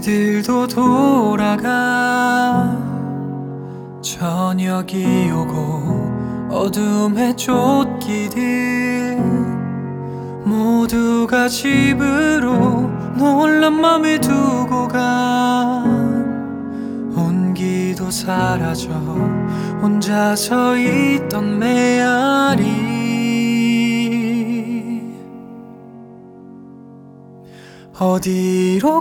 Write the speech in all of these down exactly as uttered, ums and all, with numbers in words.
그들도 돌아가. 저녁이 오고 어둠의 쫓기듯 모두가 집으로 놀란 맘을 두고 가. 온기도 사라져 혼자 서 있던 메아리. 어디로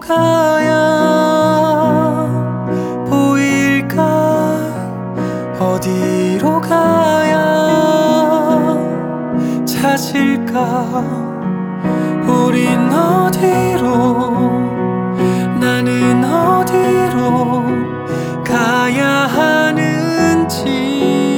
가야 보일까? 어디로 가야 찾을까? 우린 어디로, 나는 어디로 가야 하는지.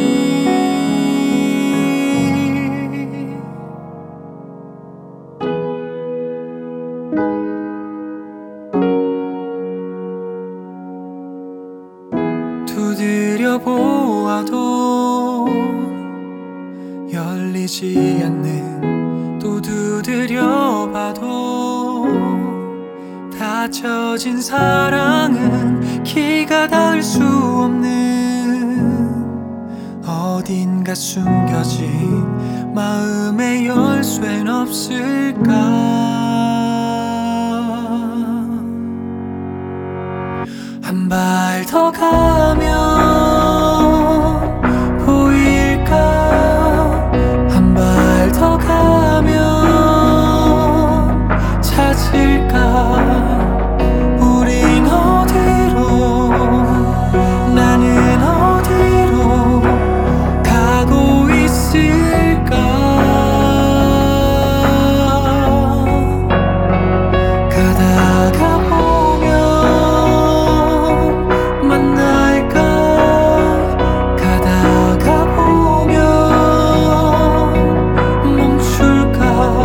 두드려 보아도 열리지 않는, 또 두드려 봐도 닫혀진 사랑은 키가 닿을 수 없는, 어딘가 숨겨진 마음의 열쇠는 없을까? 한 발 더 가면 보일까? 한 발 더 가면 찾을까? 우린 어디로, 나는 어디로 가고 있을까? 가다가 보면 만날까? 가다가 보면 멈출까?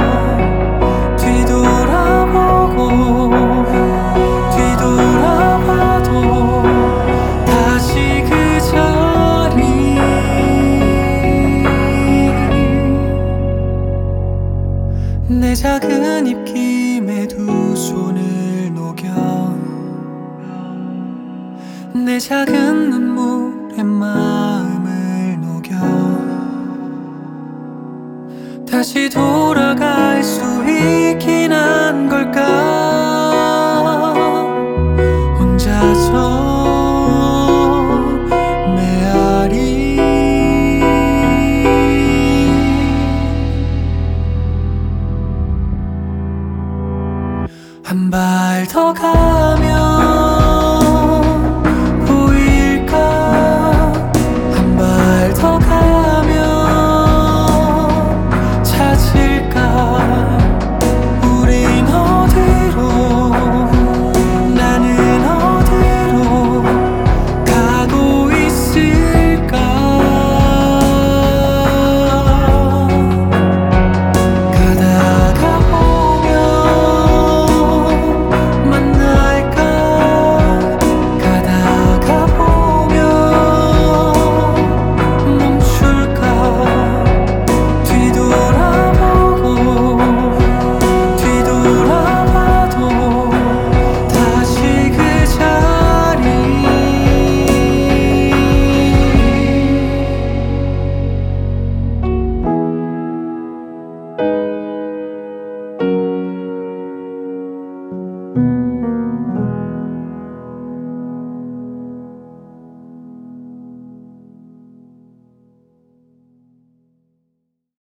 뒤돌아보고 뒤돌아봐도 다시 그 자리. 내 작은 입김에 두 손을 녹여 내 작은 눈물에 마음을 녹여 다시 돌아갈 수 있긴 한 걸까? 혼자서 메아리. 한 발 더 가면